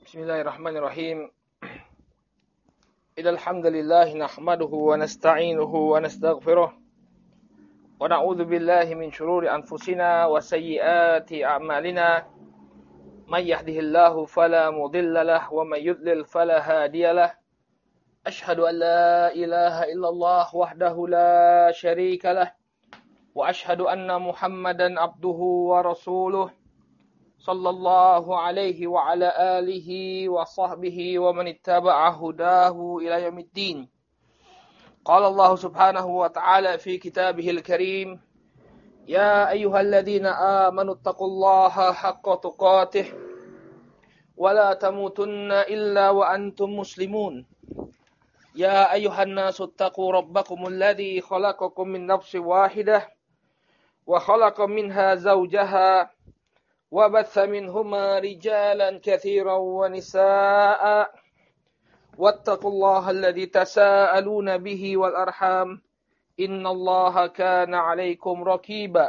Bismillahirrahmanirrahim. Innal hamdalillah nahmaduhu wa nasta'inuhu wa nastaghfiruh. Wa na'udzu billahi min shururi anfusina wa sayyiati a'malina. May yahdihillahu fala mudilla lahu wa may yudlil fala hadiya lahu. Ashhadu an la ilaha illallah wahdahu la syarika lah. Wa ashhadu anna Muhammadan abduhu wa rasuluh. Sallallahu alaihi wa ala alihi wa sahbihi wa man ittaba'a hudahu ila yaumiddin. Qala Allah subhanahu wa ta'ala fi kitabihil karim, ya ayyuhalladzina amanu taqullaha haqqa tuqatih wa la tamutunna illa wa antum muslimun. Ya ayyuhan nasu taqu rabbakumul ladzi khalaqakum min nafsin wahidah wa khalaqa minha zawjaha وبث منهما رجالا كثيرا ونساء واتقوا الله الذي تساءلون به والأرحام إن الله كان عليكم رقيبا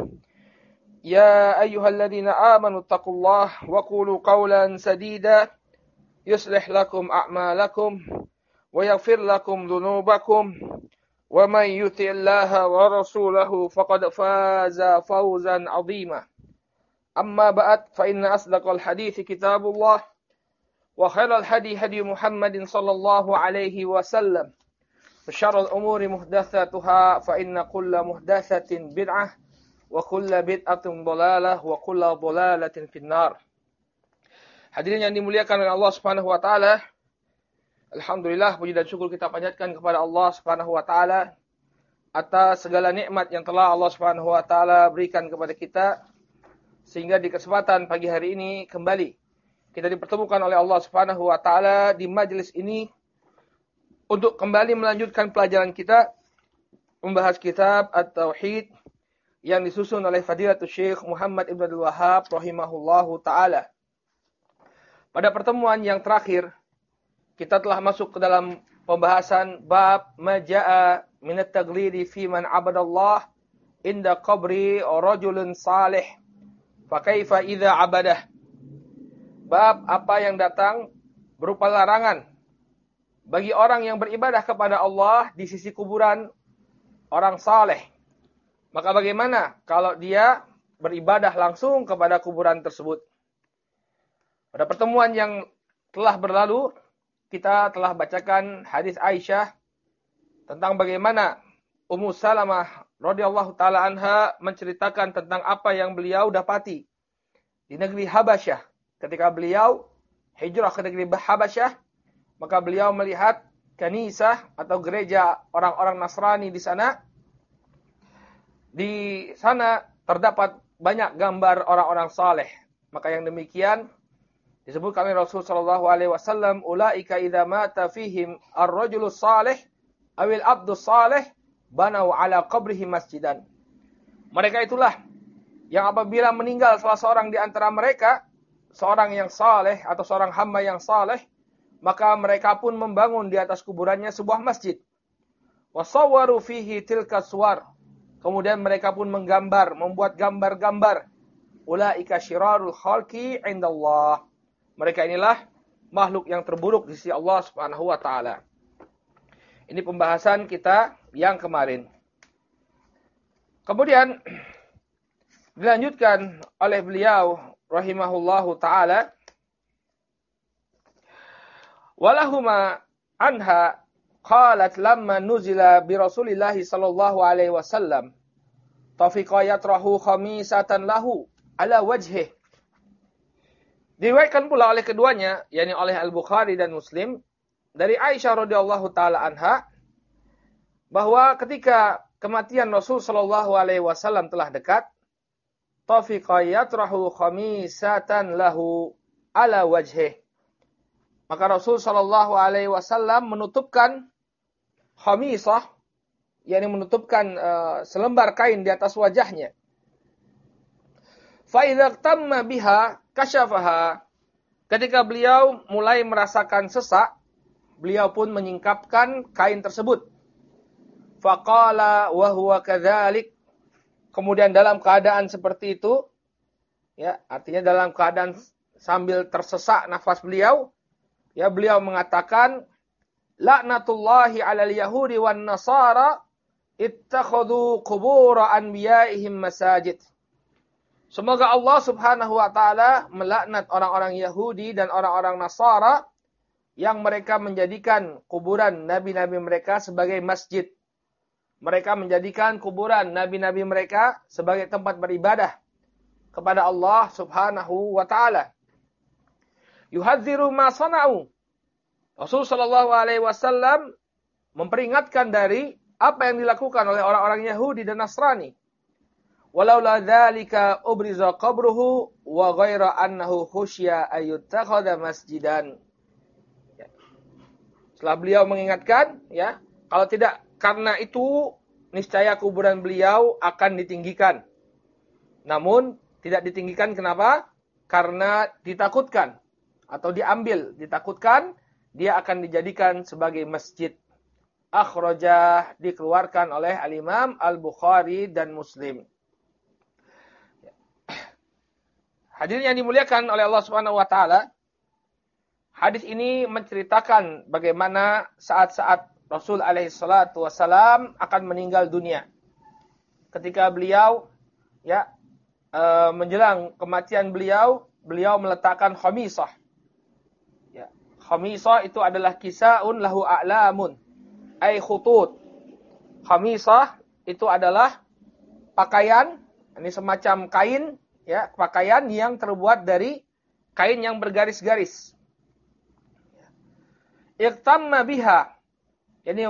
يا أيها الذين آمنوا اتقوا الله وقولوا قولا سديدا يصلح لكم أعمالكم ويغفر لكم ذنوبكم ومن يطع الله ورسوله فقد فاز فوزا عظيما أما بعد فإن أصدق الحديث كتاب الله وخير الهدي هدي محمد صلى الله عليه وسلم وشر الأمور محدثاتها فإن كل محدثة بدعة وكل بدعة ضلالة وكل ضلالة في النار. Hadirin yang dimuliakan oleh Allah Subhanahu wa taala. Alhamdulillah, puji dan syukur kita panjatkan kepada Allah Subhanahu wa taala atas segala nikmat yang telah Allah Subhanahu wa taala berikan kepada kita. Sehingga di kesempatan pagi hari ini kembali kita dipertemukan oleh Allah Subhanahu wa taala di majelis ini untuk kembali melanjutkan pelajaran kita membahas kitab At-Tauhid yang disusun oleh Fadilatul Syekh Muhammad Ibn Abdul Wahhab rahimahullahu taala. Pada pertemuan yang terakhir kita telah masuk ke dalam pembahasan bab majaa min at-taghlidi fi man 'abadallah inda qabri rajulun salih. Fakaifa idza abadah. Bab apa yang datang berupa larangan bagi orang yang beribadah kepada Allah di sisi kuburan orang saleh. Maka bagaimana kalau dia beribadah langsung kepada kuburan tersebut? Pada pertemuan yang telah berlalu, kita telah bacakan hadis Aisyah tentang bagaimana Ummu Salamah radhiyallahu taala anha menceritakan tentang apa yang beliau dapati di negeri Habasyah. Ketika beliau hijrah ke negeri Habasyah, maka beliau melihat kanisah atau gereja orang-orang Nasrani di sana. Di sana terdapat banyak gambar orang-orang saleh. Maka yang demikian disebutkan oleh Rasul sallallahu alaihi wasallam, ulaika idza mata fihim ar-rajulu salih awil abdu salih banau ala qabrihi masjidan. Mereka itulah yang apabila meninggal salah seorang di antara mereka, seorang yang saleh atau seorang hamba yang saleh, maka mereka pun membangun di atas kuburannya sebuah masjid. Wasawwaru fihi tilka suwar. Kemudian mereka pun menggambar, membuat gambar-gambar. Ulaika syirarul khalqi indallah. Mereka inilah makhluk yang terburuk di sisi Allah Subhanahu wa taala. Ini pembahasan kita yang kemarin. Kemudian dilanjutkan oleh beliau rahimahullahu taala, walahuma anha qalat lamma nuzila bi Rasulillah sallallahu alaihi wasallam tafiqa yatrahu khamisatan lahu ala wajhih. Diriwayatkan pula oleh keduanya, yakni oleh Al-Bukhari dan Muslim, dari Aisyah radhiyallahu taala anha, bahwa ketika kematian Rasul sallallahu alaihi wasallam telah dekat, tafiqa yatrahu khamisatan lahu ala wajhih. Maka Rasul sallallahu alaihi wasallam menutupkan khamisah, yakni menutupkan selembar kain di atas wajahnya. Fa idza tamma biha kasyafaha. Ketika beliau mulai merasakan sesak, beliau pun menyingkapkan kain tersebut. Faqala wa huwa kadzalik. Kemudian dalam keadaan seperti itu, ya, artinya dalam keadaan sambil tersesak nafas beliau, ya beliau mengatakan, laknatullahi 'alal yahudi wan nasara ittakhadhu qubur anbiya'ihim masajid. Semoga Allah Subhanahu wa taala melaknat orang-orang Yahudi dan orang-orang Nasara yang mereka menjadikan kuburan nabi-nabi mereka sebagai masjid. Mereka menjadikan kuburan nabi-nabi mereka sebagai tempat beribadah kepada Allah Subhanahu wa taala. Yuhadziru ma sana'u. Rasul sallallahu alaihi wasallam memperingatkan dari apa yang dilakukan oleh orang-orang Yahudi dan Nasrani. Walaula dzalika ubriza qabruhu wa ghaira annahu khusya ayyutakhadha masjidan. Ya. Setelah beliau mengingatkan, ya, kalau tidak karena itu niscaya kuburan beliau akan ditinggikan. Namun tidak ditinggikan kenapa? Karena ditakutkan atau diambil, ditakutkan dia akan dijadikan sebagai masjid. Akhrajah, dikeluarkan oleh Al-Imam Al-Bukhari dan Muslim. Hadirin yang dimuliakan oleh Allah Subhanahu wa taala, hadis ini menceritakan bagaimana saat-saat Rasul alaihi salatu wasalam akan meninggal dunia. Ketika beliau menjelang kematian beliau meletakkan khamisah. Ya, khamisah itu adalah kisaun lahu a'lamun, ai khutut. Khamisah itu adalah pakaian, ini semacam kain, ya, pakaian yang terbuat dari kain yang bergaris-garis. Iqtamma biha, yani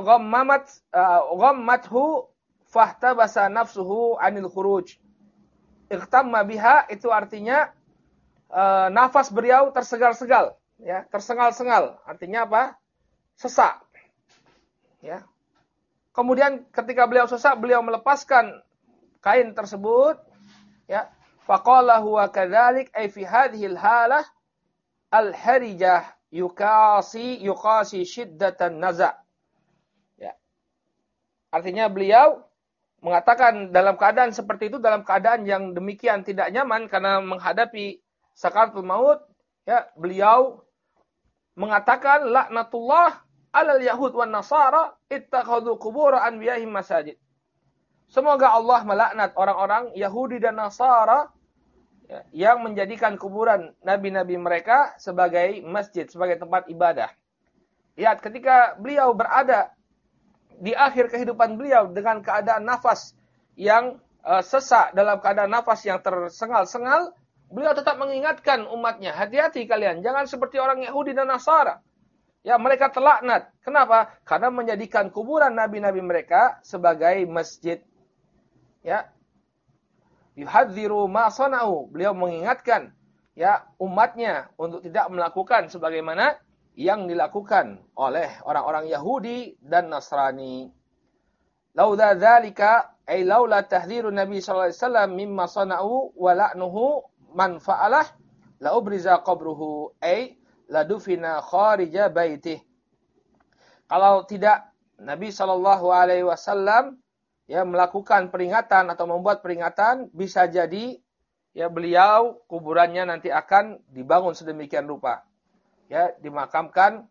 ghammathu fahtabasa nafsuhu anil khuruj. Iqtamma biha itu artinya nafas beliau tersegal-segal, ya, tersengal-sengal. Artinya apa? Sesak. Ya. Kemudian ketika beliau sesak, beliau melepaskan kain tersebut, ya. Faqala huwa kadzalik ay fi hadhihi al-halah al-harijah yuqasi shiddatan naza'. Ya. Artinya beliau mengatakan dalam keadaan seperti itu, dalam keadaan yang demikian tidak nyaman karena menghadapi sakaratul maut, ya, beliau mengatakan laknatullah 'alal yahud wan nasara ittakhadhu qubur anbiya'ihim masajid. Semoga Allah melaknat orang-orang Yahudi dan Nasara, ya, yang menjadikan kuburan nabi-nabi mereka sebagai masjid, sebagai tempat ibadah. Lihat, ketika beliau berada di akhir kehidupan beliau dengan keadaan nafas yang sesak, dalam keadaan nafas yang tersengal-sengal, beliau tetap mengingatkan umatnya, hati-hati kalian, jangan seperti orang Yahudi dan Nasara. Ya, mereka terlaknat. Kenapa? Karena menjadikan kuburan nabi-nabi mereka sebagai masjid. Ya, yuhadziru ma sana'u. Beliau mengingatkan, ya, umatnya untuk tidak melakukan sebagaimana yang dilakukan oleh orang-orang Yahudi dan Nasrani. Laula dzalika ay laula tahdhiru Nabi sallallahu alaihi wasallam mimma sana'u wa la'nuhu man fa'alah la ubriza qabruhu ay la dufina kharija baitih. Kalau tidak Nabi sallallahu alaihi wasallam, ya, melakukan peringatan atau membuat peringatan, bisa jadi, ya, beliau kuburannya nanti akan dibangun sedemikian rupa, ya, dimakamkan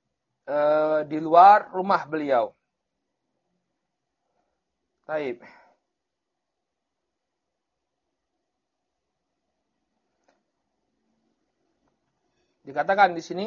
di luar rumah beliau. Baik. Dikatakan di sini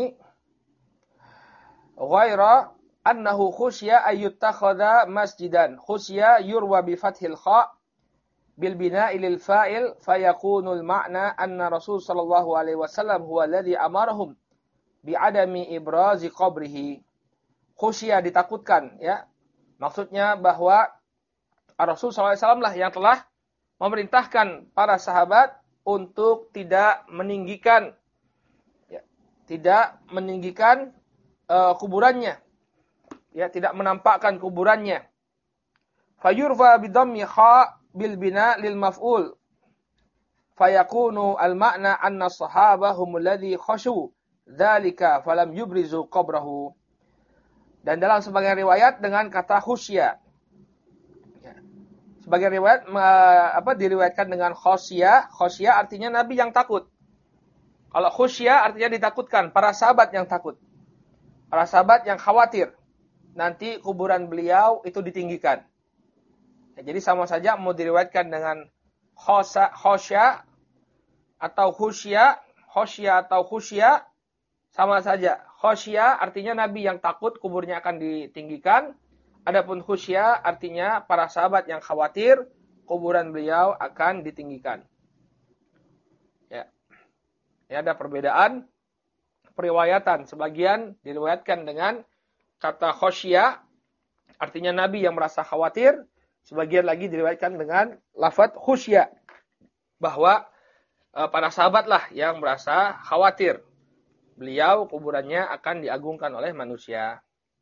ghaira annahu khusya ayyutakhadha masjidan. Khusya yurwa bi fathil kha bil bina'i lil fa'il fayakunu al ma'na anna Rasul sallallahu alaihi wasallam huwa alladhi amarahum bi adami ibrazi qabrihi. Khusya ditakutkan, ya. Maksudnya bahwa Rasul sallallahu alaihi wasallam lah yang telah memerintahkan para sahabat untuk tidak meninggikan, ya, tidak meninggikan kuburannya. Ya, tidak menampakkan kuburannya. Fayurfa bidhammi kha bil bina lil maf'ul. Fayakunu al ma'na anna as-sahaba humul ladzi khashu dzalika falam yubrizu qabrahu. Dan dalam sebagian riwayat dengan kata khusya. Ya. Sebagian riwayat diriwayatkan dengan khosya. Khosya artinya Nabi yang takut. Kalau khusya artinya ditakutkan, para sahabat yang takut. Para sahabat yang khawatir nanti kuburan beliau itu ditinggikan. Ya, jadi sama saja mau diriwayatkan dengan khosya atau khusya, atau khusya, sama saja. Khosya artinya Nabi yang takut kuburnya akan ditinggikan. Adapun khusya artinya para sahabat yang khawatir kuburan beliau akan ditinggikan. Ya. Ya, ada perbedaan periwayatan. Sebagian diriwayatkan dengan kata khosya, artinya Nabi yang merasa khawatir. Sebagian lagi diriwayatkan dengan lafaz khusya, bahwa para sahabatlah yang merasa khawatir beliau kuburannya akan diagungkan oleh manusia.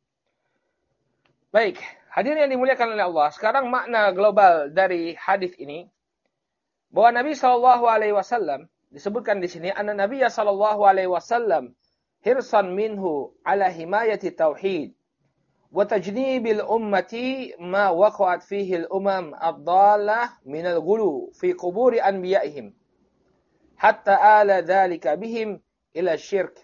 Baik, hadirin yang dimuliakan oleh Allah. Sekarang makna global dari hadis ini, bahwa Nabi SAW disebutkan di sini, anna Nabi SAW hirsan minhu ala himayati tauhid wa tajnibil ummati ma waqa'at fihi al-umam ad-dallah min al-ghulu fi quburi anbiya'ihim hatta ala dhalika bihim ila syirk.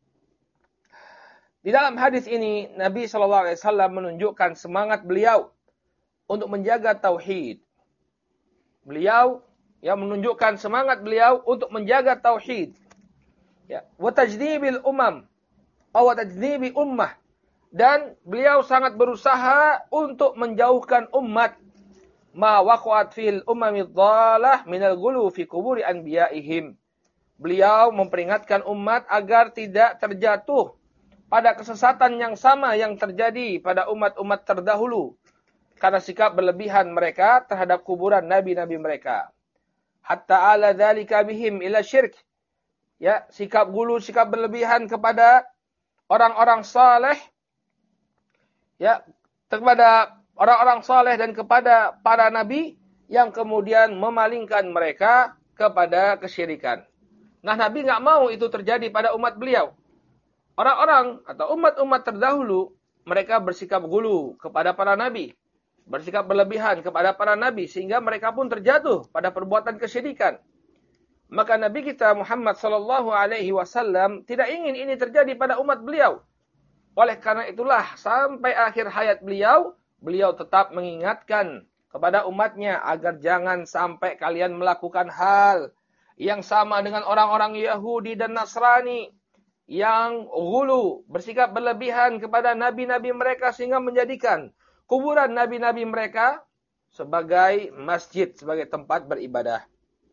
Di dalam hadis ini Nabi SAW menunjukkan semangat beliau untuk menjaga tauhid. Beliau yang menunjukkan semangat beliau untuk menjaga tauhid. Ya, wa tajnibil umam atau wa tajnibi ummah, dan beliau sangat berusaha untuk menjauhkan umat ma waqa'at fil umamid dhalah minal ghulu fi quburi anbiya'ihim. Beliau memperingatkan umat agar tidak terjatuh pada kesesatan yang sama yang terjadi pada umat-umat terdahulu karena sikap berlebihan mereka terhadap kuburan nabi-nabi mereka. Hatta ala dzalika bihim ila syirk. Ya, sikap gulu, sikap berlebihan kepada orang-orang saleh, ya, kepada orang-orang saleh dan kepada para nabi yang kemudian memalingkan mereka kepada kesyirikan. Nah, Nabi nggak mau itu terjadi pada umat beliau. Orang-orang atau umat-umat terdahulu, mereka bersikap gulu kepada para nabi, bersikap berlebihan kepada para nabi, sehingga mereka pun terjatuh pada perbuatan kesyirikan. Maka Nabi kita Muhammad SAW tidak ingin ini terjadi pada umat beliau. Oleh karena itulah, sampai akhir hayat beliau, beliau tetap mengingatkan kepada umatnya agar jangan sampai kalian melakukan hal yang sama dengan orang-orang Yahudi dan Nasrani yang ghulu, bersikap berlebihan kepada nabi-nabi mereka sehingga menjadikan kuburan nabi-nabi mereka sebagai masjid, sebagai tempat beribadah.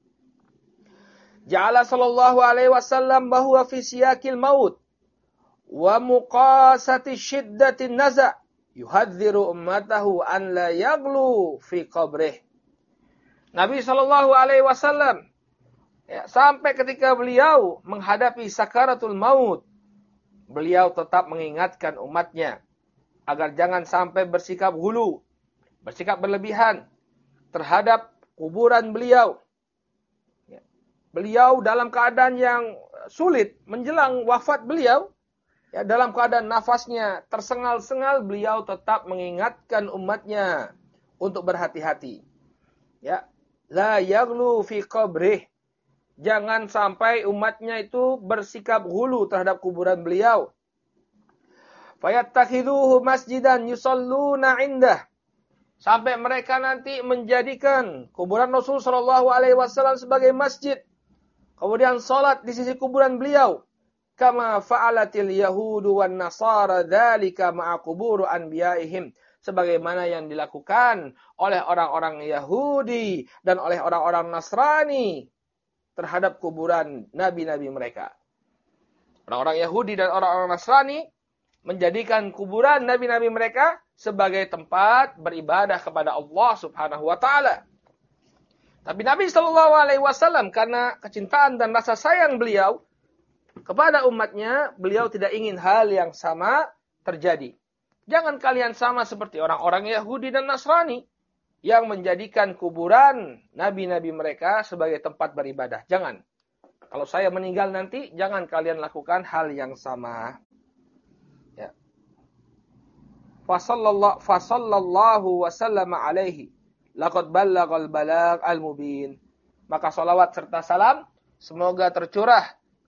Ja'ala sallallahu alaihi wasallam bahwa fi siyakil maut wa muqasati syiddatin naza' yuhadziru ummatahu an la yaghlu fi qabrih. Nabi sallallahu alaihi wasallam, ya, sampai ketika beliau menghadapi sakaratul maut, beliau tetap mengingatkan umatnya agar jangan sampai bersikap hulu, bersikap berlebihan terhadap kuburan beliau. Ya. Beliau dalam keadaan yang sulit menjelang wafat beliau, ya, dalam keadaan nafasnya tersengal-sengal, beliau tetap mengingatkan umatnya untuk berhati-hati. Ya, la yaghlu fi qabrih. Jangan sampai umatnya itu bersikap hulu terhadap kuburan beliau. Fayattakhidhuhu masjidan yusalluna indah. Sampai mereka nanti menjadikan kuburan Rasul sallallahu alaihi wasallam sebagai masjid. Kemudian salat di sisi kuburan beliau. Kama fa'alatil yahudu wan nasara dzalika ma'a qubur anbiya'ihim. Sebagaimana yang dilakukan oleh orang-orang Yahudi dan oleh orang-orang Nasrani terhadap kuburan nabi-nabi mereka. Orang-orang Yahudi dan orang-orang Nasrani menjadikan kuburan nabi-nabi mereka sebagai tempat beribadah kepada Allah Subhanahu wa taala. Tapi Nabi sallallahu alaihi wasallam karena kecintaan dan rasa sayang beliau kepada umatnya, beliau tidak ingin hal yang sama terjadi. Jangan kalian sama seperti orang-orang Yahudi dan Nasrani yang menjadikan kuburan nabi-nabi mereka sebagai tempat beribadah. Jangan. Kalau saya meninggal nanti, jangan kalian lakukan hal yang sama. Ya. Fasallallahu wasallam alaihi. Laqad ballaghal balagh al-mubin. Maka salawat serta salam semoga tercurah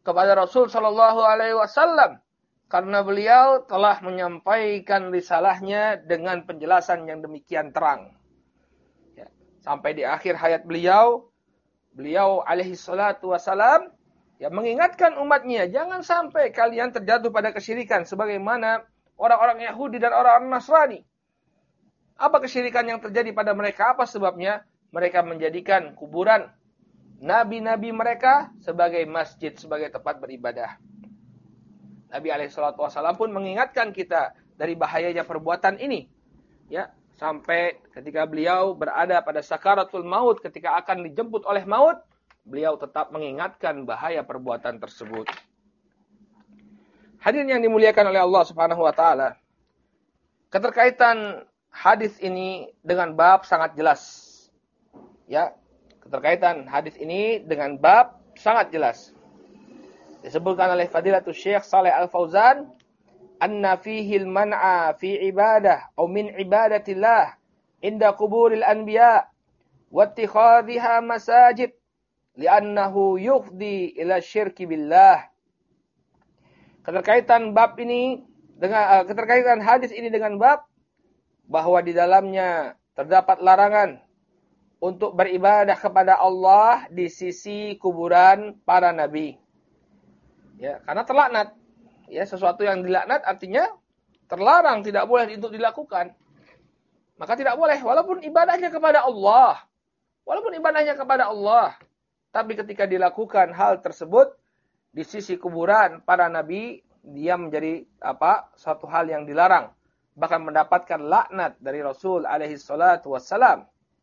kepada Rasul Shallallahu Alaihi Wasallam karena beliau telah menyampaikan risalahnya dengan penjelasan yang demikian terang. Ya, sampai di akhir hayat beliau alaihi salatu wasalam ya mengingatkan umatnya, jangan sampai kalian terjatuh pada kesyirikan sebagaimana orang-orang Yahudi dan orang-orang Nasrani. Apa kesyirikan yang terjadi pada mereka? Apa sebabnya? Mereka menjadikan kuburan nabi-nabi mereka sebagai masjid, sebagai tempat beribadah. Nabi SAW pun mengingatkan kita dari bahayanya perbuatan ini. Ya, sampai ketika beliau berada pada sakaratul maut, ketika akan dijemput oleh maut, beliau tetap mengingatkan bahaya perbuatan tersebut. Hadirin yang dimuliakan oleh Allah Subhanahu wa taala. Keterkaitan hadis ini dengan bab sangat jelas. Ya, keterkaitan hadis ini dengan bab sangat jelas. Disebutkan oleh Fadilatul Syekh Shalih Al-Fauzan, anna fihi al-man'a fi ibadah atau min ibadatillah inda quburil anbiya wa ittikhadhiha masajid li'annahu yufdi ila syirki billah. Keterkaitan bab ini dengan keterkaitan hadis ini dengan bab bahwa di dalamnya terdapat larangan untuk beribadah kepada Allah di sisi kuburan para nabi. Ya, karena terlaknat. Ya, sesuatu yang dilaknat artinya terlarang, tidak boleh untuk dilakukan. Maka tidak boleh walaupun ibadahnya kepada Allah. Walaupun ibadahnya kepada Allah, tapi ketika dilakukan hal tersebut di sisi kuburan para nabi, dia menjadi suatu hal yang dilarang, bahkan mendapatkan laknat dari Rasul alaihi salatu wassalam.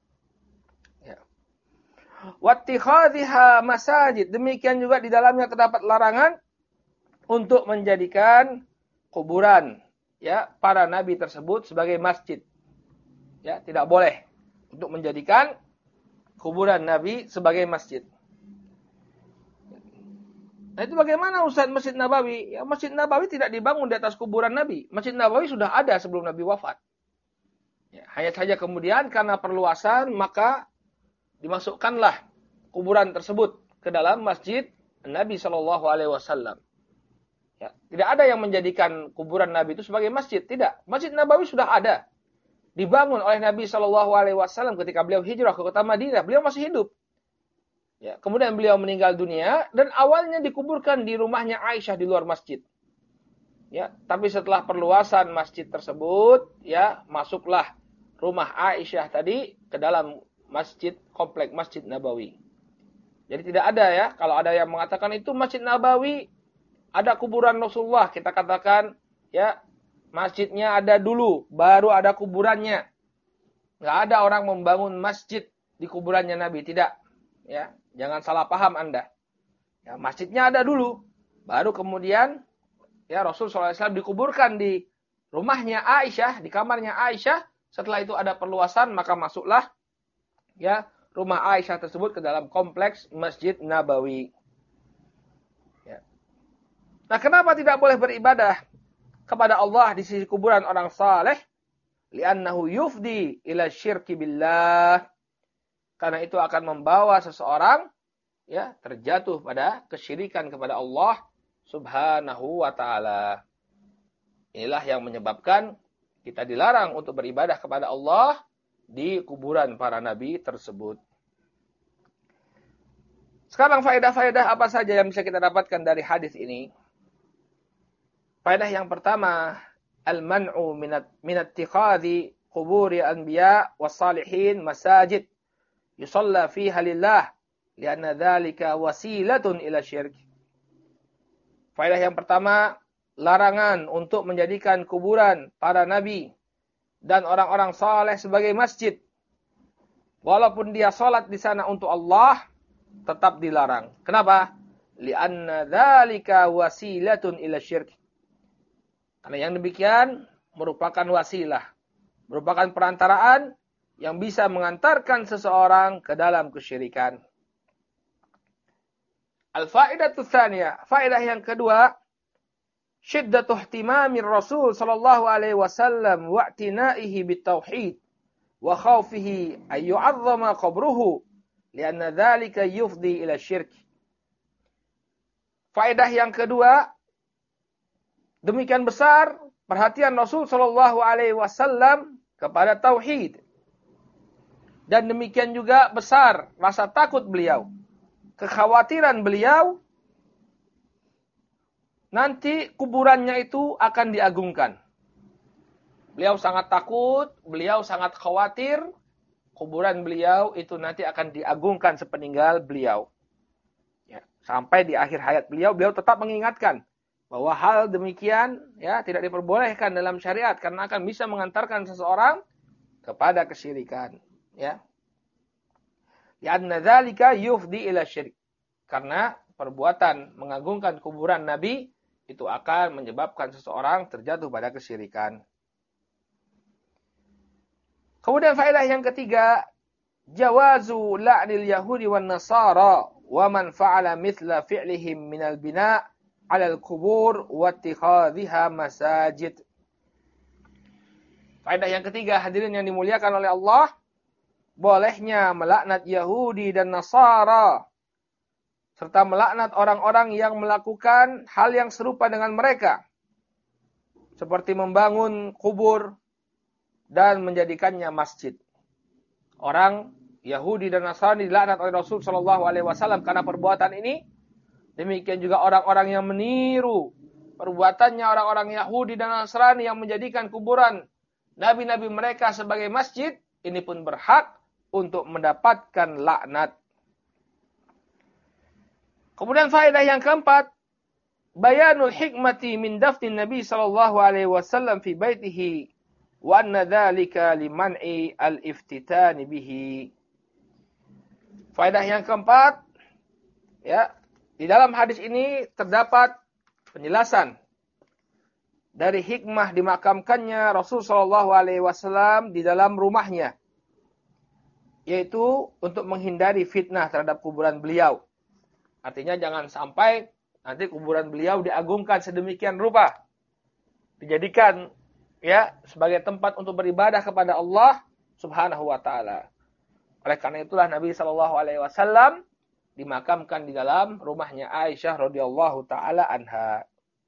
Wattikhadhiha masajid, demikian juga di dalamnya terdapat larangan untuk menjadikan kuburan ya para nabi tersebut sebagai masjid. Ya, tidak boleh untuk menjadikan kuburan nabi sebagai masjid. Nah, itu bagaimana Ustaz Masjid Nabawi? Ya, Masjid Nabawi tidak dibangun di atas kuburan nabi. Masjid Nabawi sudah ada sebelum Nabi wafat. Ya, hanya saja kemudian karena perluasan maka dimasukkanlah kuburan tersebut ke dalam masjid Nabi Shallallahu Alaihi Wasallam. Ya, tidak ada yang menjadikan kuburan Nabi itu sebagai masjid, tidak. Masjid Nabawi sudah ada, dibangun oleh Nabi Shallallahu Alaihi Wasallam ketika beliau hijrah ke kota Madinah. Beliau masih hidup. Ya, kemudian beliau meninggal dunia dan awalnya dikuburkan di rumahnya Aisyah di luar masjid. Ya, tapi setelah perluasan masjid tersebut, ya masuklah rumah Aisyah tadi ke dalam masjid, komplek Masjid Nabawi. Jadi tidak ada ya, kalau ada yang mengatakan itu Masjid Nabawi ada kuburan Rasulullah, kita katakan ya masjidnya ada dulu, baru ada kuburannya. Nggak ada orang membangun masjid di kuburannya Nabi, tidak. Ya, jangan salah paham Anda. Ya, masjidnya ada dulu, baru kemudian ya Rasul SAW dikuburkan di rumahnya Aisyah, di kamarnya Aisyah. Setelah itu ada perluasan, maka masuklah ya rumah Aisyah tersebut ke dalam kompleks Masjid Nabawi. Ya. Nah, kenapa tidak boleh beribadah kepada Allah di sisi kuburan orang saleh? Li'annahu yufdi ila syirki billah. Karena itu akan membawa seseorang ya terjatuh pada kesyirikan kepada Allah Subhanahu wa taala. Inilah yang menyebabkan kita dilarang untuk beribadah kepada Allah di kuburan para nabi tersebut. Sekarang faedah-faedah apa saja yang bisa kita dapatkan dari hadis ini? Faedah yang pertama, al-man'u min ittikhadhi quburi anbiya was-salihin masajid yusalla fiha lillah lianna dzalika wasilatun ila syirk. Faedah yang pertama, larangan untuk menjadikan kuburan para nabi dan orang-orang saleh sebagai masjid. Walaupun dia salat di sana untuk Allah, tetap dilarang. Kenapa? Li'anna dzalika wasilatun ila syirk. Karena yang demikian merupakan wasilah, merupakan perantaraan yang bisa mengantarkan seseorang ke dalam kesyirikan. Al-faidatu tsaniyah, faedah yang kedua, syiddatu ihtimamir Rasul sallallahu alaihi wasallam wa i'tinaihi bitauhid wa khawfihi ay yu'azzama qabruhu lianna dzalika yufdi ila syirk. faedah yang kedua, demikian besar perhatian Rasul Shallallahu Alaihi Wasallam kepada tauhid, dan demikian juga besar rasa takut beliau, kekhawatiran beliau nanti kuburannya itu akan diagungkan. Beliau sangat takut, beliau sangat khawatir kuburan beliau itu nanti akan diagungkan sepeninggal beliau. Ya, sampai di akhir hayat beliau tetap mengingatkan bahwa hal demikian ya tidak diperbolehkan dalam syariat karena akan bisa mengantarkan seseorang kepada kesyirikan. Ya. Li'anna dzalika yufdi ila syirik. Karena perbuatan mengagungkan kuburan Nabi itu akan menyebabkan seseorang terjatuh pada kesyirikan. Kemudian faedah yang ketiga, jawazu la'nil yahudi wan nasara wa man fa'ala mithla fi'lihim minal bina' 'ala al-qubur wa ittikhadhiha masajid. Faedah yang ketiga, hadirin yang dimuliakan oleh Allah, bolehnya melaknat Yahudi dan Nasara serta melaknat orang-orang yang melakukan hal yang serupa dengan mereka, seperti membangun kubur dan menjadikannya masjid. Orang Yahudi dan Nasrani dilaknat oleh Rasul Shallallahu Alaihi Wasallam karena perbuatan ini. Demikian juga orang-orang yang meniru perbuatannya orang-orang Yahudi dan Nasrani yang menjadikan kuburan nabi-nabi mereka sebagai masjid, ini pun berhak untuk mendapatkan laknat. Kemudian faedah yang keempat, bayanul hikmati min dafnin Nabi sallallahu alaihi wasallam fi baitihi wa anna dzalika liman'i al-iftitani bihi. Faedah yang keempat, ya, di dalam hadis ini terdapat penjelasan dari hikmah dimakamkannya Rasul sallallahu alaihi wasallam di dalam rumahnya, yaitu untuk menghindari fitnah terhadap kuburan beliau. Artinya jangan sampai nanti kuburan beliau diagungkan sedemikian rupa, dijadikan ya sebagai tempat untuk beribadah kepada Allah Subhanahu wa taala. Oleh karena itulah Nabi sallallahu alaihi wasallam dimakamkan di dalam rumahnya Aisyah radhiyallahu taala anha.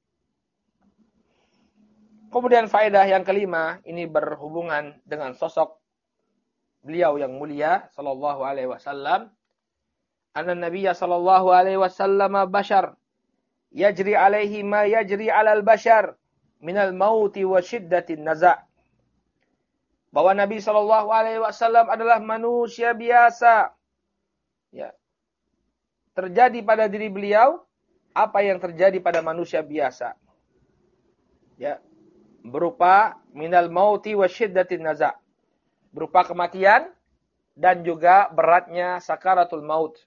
Kemudian faedah yang kelima, ini berhubungan dengan sosok beliau yang mulia sallallahu alaihi wasallam. Anna Nabiyya sallallahu alaihi wasallam bashar yajri alaihi ma yajri 'alal bashar minal mauti wa syiddatin naza'. Bahwa Nabi sallallahu alaihi wasallam adalah manusia biasa. Ya. Terjadi pada diri beliau apa yang terjadi pada manusia biasa. Ya. Berupa minal mauti wa syiddatin naza'. Berupa kematian dan juga beratnya sakaratul maut.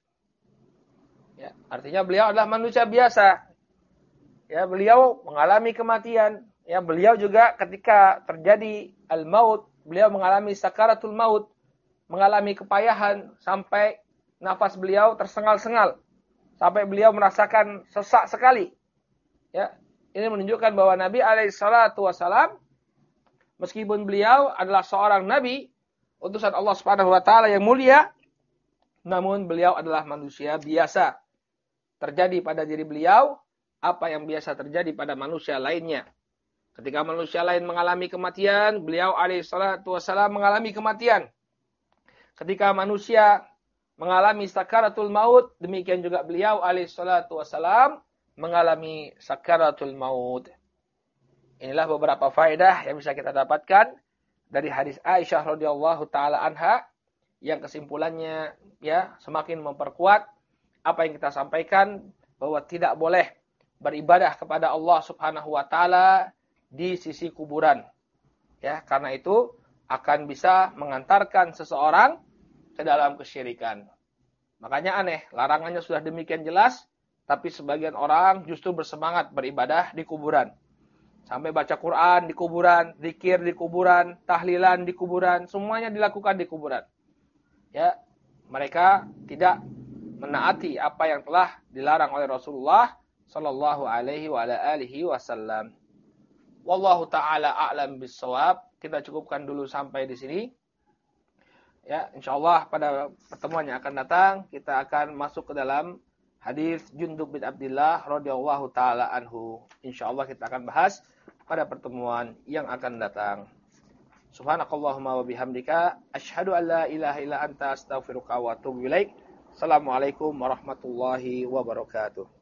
Ya, artinya beliau adalah manusia biasa. Ya, beliau mengalami kematian. Ya, beliau juga ketika terjadi al-maut, beliau mengalami sakaratul maut, mengalami kepayahan sampai nafas beliau tersengal-sengal, sampai beliau merasakan sesak sekali. Ya, ini menunjukkan bahwa Nabi alaihissalatu wassalam, meskipun beliau adalah seorang nabi, utusan Allah Subhanahu wa taala yang mulia, namun beliau adalah manusia biasa. Terjadi pada diri beliau apa yang biasa terjadi pada manusia lainnya. Ketika manusia lain mengalami kematian, beliau alaihissalatu wassalam mengalami kematian. Ketika manusia mengalami sakaratul maut, demikian juga beliau alaihissalatu wassalam mengalami sakaratul maut. Inilah beberapa faedah yang bisa kita dapatkan dari hadis Aisyah radhiyallahu taala anha, yang kesimpulannya ya semakin memperkuat apa yang kita sampaikan, bahwa tidak boleh beribadah kepada Allah Subhanahu wa taala di sisi kuburan. Ya, karena itu akan bisa mengantarkan seseorang ke dalam kesyirikan. Makanya aneh, larangannya sudah demikian jelas, tapi sebagian orang justru bersemangat beribadah di kuburan. Sampai baca Quran di kuburan, zikir di kuburan, tahlilan di kuburan, semuanya dilakukan di kuburan. Ya, mereka tidak menaati apa yang telah dilarang oleh Rasulullah sallallahu alaihi wa ala alihi wasallam. Wallahu taala a'lam bissawab. Kita cukupkan dulu sampai di sini. Ya, insyaallah pada pertemuan yang akan datang kita akan masuk ke dalam hadis Jundub bin Abdillah radhiyallahu taala anhu. Insyaallah kita akan bahas pada pertemuan yang akan datang. Subhanakallahumma wa bihamdika asyhadu an la ilaha illa anta astaghfiruka wa atubu ilaik. Assalamualaikum warahmatullahi wabarakatuh.